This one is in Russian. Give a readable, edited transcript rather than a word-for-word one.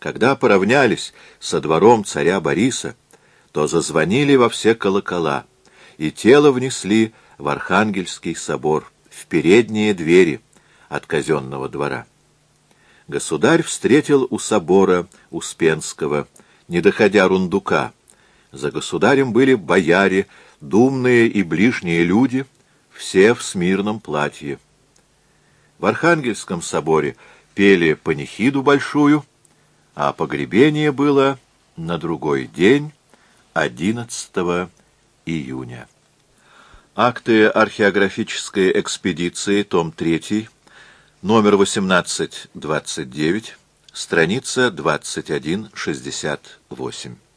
Когда поравнялись со двором царя Бориса, то зазвонили во все колокола, и тело внесли в Архангельский собор, в передние двери от казенного двора. Государь встретил у собора Успенского, не доходя рундука. За государем были бояре, думные и ближние люди, все в смирном платье. В Архангельском соборе пели панихиду большую, а погребение было на другой день, 11 июня. Акты археографической экспедиции, том 3, номер 1829, страница 2168.